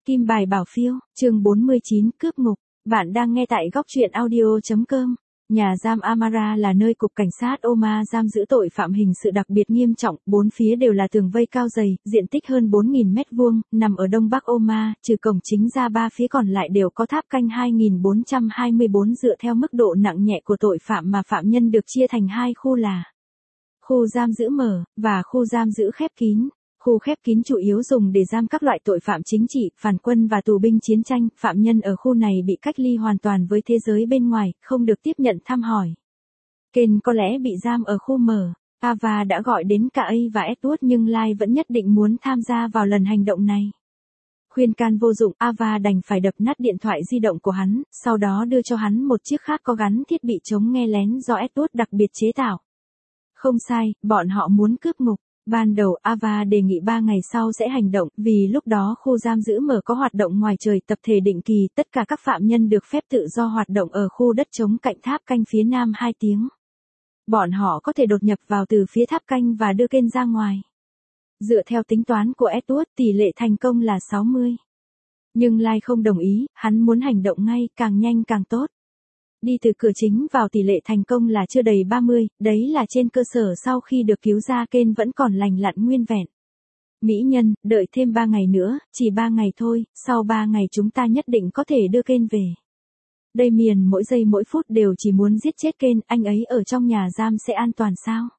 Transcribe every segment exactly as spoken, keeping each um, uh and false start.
Kim bài bảo phiêu, chương bốn mươi chín, cướp ngục. Bạn đang nghe tại góc truyện audio chấm com. Nhà giam Amara là nơi cục cảnh sát Oman giam giữ tội phạm hình sự đặc biệt nghiêm trọng, bốn phía đều là tường vây cao dày, diện tích hơn bốn nghìn mét vuông, nằm ở đông bắc Oman, trừ cổng chính ra ba phía còn lại đều có tháp canh hai nghìn bốn trăm hai mươi bốn dựa theo mức độ nặng nhẹ của tội phạm mà phạm nhân được chia thành hai khu là khu giam giữ mở và khu giam giữ khép kín. Khu khép kín chủ yếu dùng để giam các loại tội phạm chính trị, phản quân và tù binh chiến tranh. Phạm nhân ở khu này bị cách ly hoàn toàn với thế giới bên ngoài, không được tiếp nhận thăm hỏi. Ken có lẽ bị giam ở khu mở. Ava đã gọi đến cả A và Edward nhưng Lai vẫn nhất định muốn tham gia vào lần hành động này. Khuyên can vô dụng, Ava đành phải đập nát điện thoại di động của hắn, sau đó đưa cho hắn một chiếc khác có gắn thiết bị chống nghe lén do Edward đặc biệt chế tạo. Không sai, bọn họ muốn cướp ngục. Ban đầu Ava đề nghị ba ngày sau sẽ hành động, vì lúc đó khu giam giữ mở có hoạt động ngoài trời tập thể định kỳ, tất cả các phạm nhân được phép tự do hoạt động ở khu đất trống cạnh tháp canh phía nam hai tiếng. Bọn họ có thể đột nhập vào từ phía tháp canh và đưa Ken ra ngoài. Dựa theo tính toán của Edward, tỷ lệ thành công là sáu mươi. Nhưng Lai không đồng ý, hắn muốn hành động ngay, càng nhanh càng tốt. Đi từ cửa chính vào tỷ lệ thành công là chưa đầy ba mươi, đấy là trên cơ sở sau khi được cứu ra Ken vẫn còn lành lặn nguyên vẹn. Mỹ nhân, đợi thêm ba ngày nữa, chỉ ba ngày thôi, sau ba ngày chúng ta nhất định có thể đưa Ken về. Damien mỗi giây mỗi phút đều chỉ muốn giết chết Ken, anh ấy ở trong nhà giam sẽ an toàn sao?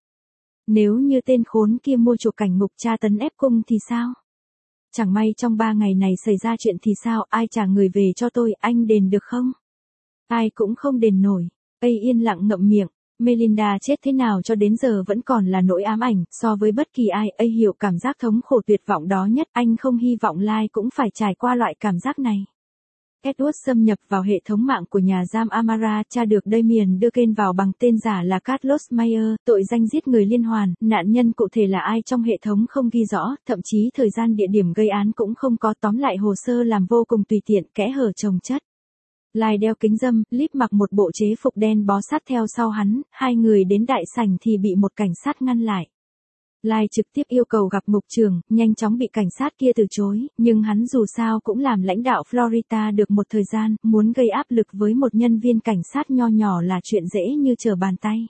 Nếu như tên khốn kia mua chuộc cảnh ngục tra tấn ép cung thì sao? Chẳng may trong ba ngày này xảy ra chuyện thì sao, ai trả người về cho tôi, anh đền được không? Ai cũng không đền nổi. A yên lặng ngậm miệng. Melinda chết thế nào cho đến giờ vẫn còn là nỗi ám ảnh, so với bất kỳ ai, A hiểu cảm giác thống khổ tuyệt vọng đó nhất, anh không hy vọng Lai cũng phải trải qua loại cảm giác này. Edward xâm nhập vào hệ thống mạng của nhà giam Amara, tra được Damien đưa Ken vào bằng tên giả là Carlos Mayer, tội danh giết người liên hoàn, nạn nhân cụ thể là ai trong hệ thống không ghi rõ, thậm chí thời gian địa điểm gây án cũng không có, tóm lại hồ sơ làm vô cùng tùy tiện, kẽ hở chồng chất. Lai đeo kính râm, Lip mặc một bộ chế phục đen bó sát theo sau hắn, hai người đến đại sảnh thì bị một cảnh sát ngăn lại. Lai trực tiếp yêu cầu gặp ngục trưởng, nhanh chóng bị cảnh sát kia từ chối, nhưng hắn dù sao cũng làm lãnh đạo Florida được một thời gian, muốn gây áp lực với một nhân viên cảnh sát nho nhỏ là chuyện dễ như trở bàn tay.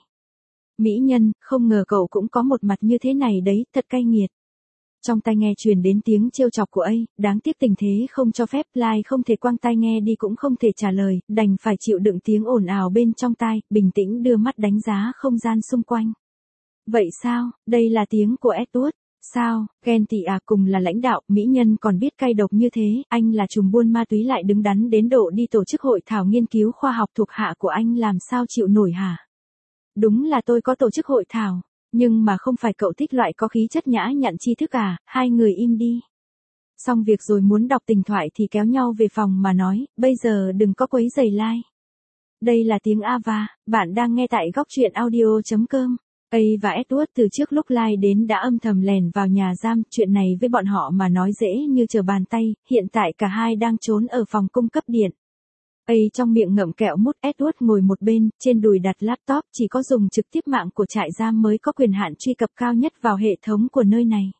Mỹ nhân, không ngờ cậu cũng có một mặt như thế này đấy, thật cay nghiệt. Trong tai nghe truyền đến tiếng trêu chọc của A, đáng tiếc tình thế không cho phép, Lai không thể quăng tai nghe đi cũng không thể trả lời, đành phải chịu đựng tiếng ồn ào bên trong tai, bình tĩnh đưa mắt đánh giá không gian xung quanh. Vậy sao, đây là tiếng của Edward, sao, Ken tị à cùng là lãnh đạo, mỹ nhân còn biết cay độc như thế, anh là trùm buôn ma túy lại đứng đắn đến độ đi tổ chức hội thảo nghiên cứu khoa học thuộc hạ của anh làm sao chịu nổi hả? Đúng là tôi có tổ chức hội thảo. Nhưng mà không phải cậu thích loại có khí chất nhã nhặn tri thức à, hai người im đi. Xong việc rồi muốn đọc tình thoại thì kéo nhau về phòng mà nói, bây giờ đừng có quấy rầy Lai. Đây là tiếng Ava, bạn đang nghe tại góc truyện audio chấm com. A và Edward từ trước lúc Lai đến đã âm thầm lèn vào nhà giam, chuyện này với bọn họ mà nói dễ như trở bàn tay, hiện tại cả hai đang trốn ở phòng cung cấp điện. A trong miệng ngậm kẹo mút, Edward ngồi một bên, trên đùi đặt laptop, chỉ có dùng trực tiếp mạng của trại giam mới có quyền hạn truy cập cao nhất vào hệ thống của nơi này.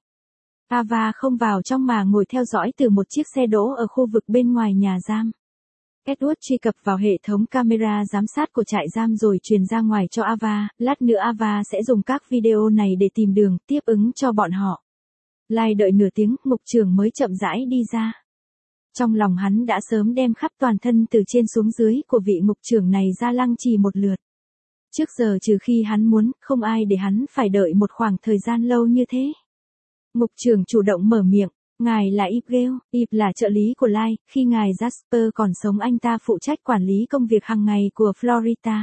Ava không vào trong mà ngồi theo dõi từ một chiếc xe đỗ ở khu vực bên ngoài nhà giam. Edward truy cập vào hệ thống camera giám sát của trại giam rồi truyền ra ngoài cho Ava, lát nữa Ava sẽ dùng các video này để tìm đường, tiếp ứng cho bọn họ. Lai đợi nửa tiếng, ngục trưởng mới chậm rãi đi ra. Trong lòng hắn đã sớm đem khắp toàn thân từ trên xuống dưới của vị ngục trưởng này ra lăng trì một lượt. Trước giờ trừ khi hắn muốn, không ai để hắn phải đợi một khoảng thời gian lâu như thế. Ngục trưởng chủ động mở miệng, ngài là Ip Gale, Ip là trợ lý của Lai, khi ngài Jasper còn sống anh ta phụ trách quản lý công việc hàng ngày của Florida.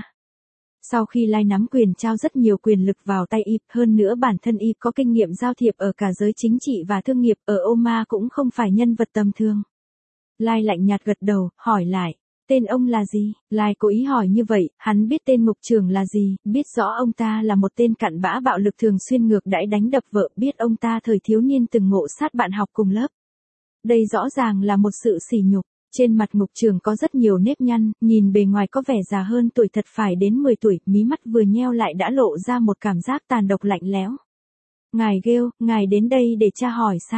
Sau khi Lai nắm quyền trao rất nhiều quyền lực vào tay Ip, hơn nữa bản thân Ip có kinh nghiệm giao thiệp ở cả giới chính trị và thương nghiệp, ở Oman cũng không phải nhân vật tầm thường. Lai lạnh nhạt gật đầu, hỏi lại, tên ông là gì? Lai cố ý hỏi như vậy, hắn biết tên ngục trưởng là gì, biết rõ ông ta là một tên cặn bã bạo lực thường xuyên ngược đãi đánh đập vợ, biết ông ta thời thiếu niên từng ngộ sát bạn học cùng lớp. Đây rõ ràng là một sự sỉ nhục. Trên mặt ngục trưởng có rất nhiều nếp nhăn, nhìn bề ngoài có vẻ già hơn tuổi thật phải đến mười tuổi, mí mắt vừa nheo lại đã lộ ra một cảm giác tàn độc lạnh lẽo. Ngài Gale, ngài đến đây để tra hỏi sao?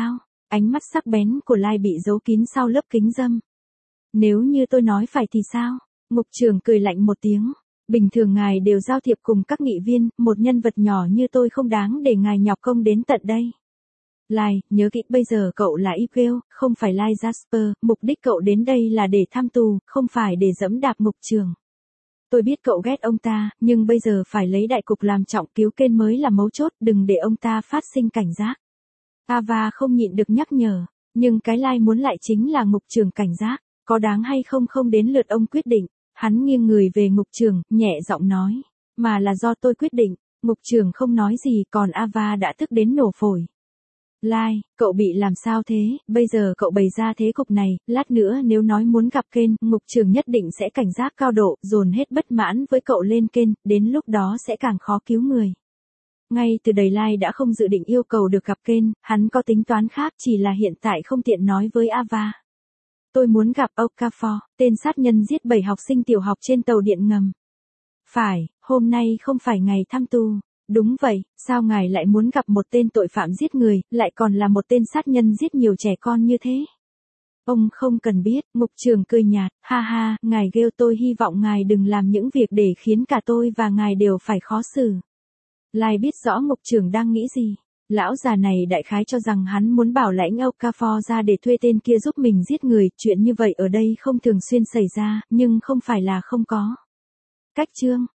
Ánh mắt sắc bén của Lai bị giấu kín sau lớp kính râm. Nếu như tôi nói phải thì sao? Ngục trưởng cười lạnh một tiếng. Bình thường ngài đều giao thiệp cùng các nghị viên, một nhân vật nhỏ như tôi không đáng để ngài nhọc công đến tận đây. Lai, nhớ kỹ bây giờ cậu là Eagle, không phải Lai Jasper, mục đích cậu đến đây là để thăm tù, không phải để dẫm đạp ngục trưởng. Tôi biết cậu ghét ông ta, nhưng bây giờ phải lấy đại cục làm trọng, cứu Kane mới là mấu chốt, đừng để ông ta phát sinh cảnh giác. Ava không nhịn được nhắc nhở, nhưng cái Lai muốn lại chính là ngục trưởng cảnh giác, có đáng hay không không đến lượt ông quyết định. Hắn nghiêng người về ngục trưởng, nhẹ giọng nói, mà là do tôi quyết định. Ngục trưởng không nói gì, còn Ava đã tức đến nổ phổi. Lai, cậu bị làm sao thế, bây giờ cậu bày ra thế cục này, lát nữa nếu nói muốn gặp Kane, ngục trưởng nhất định sẽ cảnh giác cao độ, dồn hết bất mãn với cậu lên Kane, đến lúc đó sẽ càng khó cứu người. Ngay từ đầy Lai đã không dự định yêu cầu được gặp Kane, hắn có tính toán khác, chỉ là hiện tại không tiện nói với Ava. Tôi muốn gặp Okafor, tên sát nhân giết bảy học sinh tiểu học trên tàu điện ngầm. Phải, hôm nay không phải ngày thăm tù. Đúng vậy, sao ngài lại muốn gặp một tên tội phạm giết người, lại còn là một tên sát nhân giết nhiều trẻ con như thế? Ông không cần biết, ngục trưởng cười nhạt, ha ha, ngài Gale, tôi hy vọng ngài đừng làm những việc để khiến cả tôi và ngài đều phải khó xử. Lai biết rõ ngục trưởng đang nghĩ gì. Lão già này đại khái cho rằng hắn muốn bảo lãnh Okafor ra để thuê tên kia giúp mình giết người, chuyện như vậy ở đây không thường xuyên xảy ra, nhưng không phải là không có. Cách chương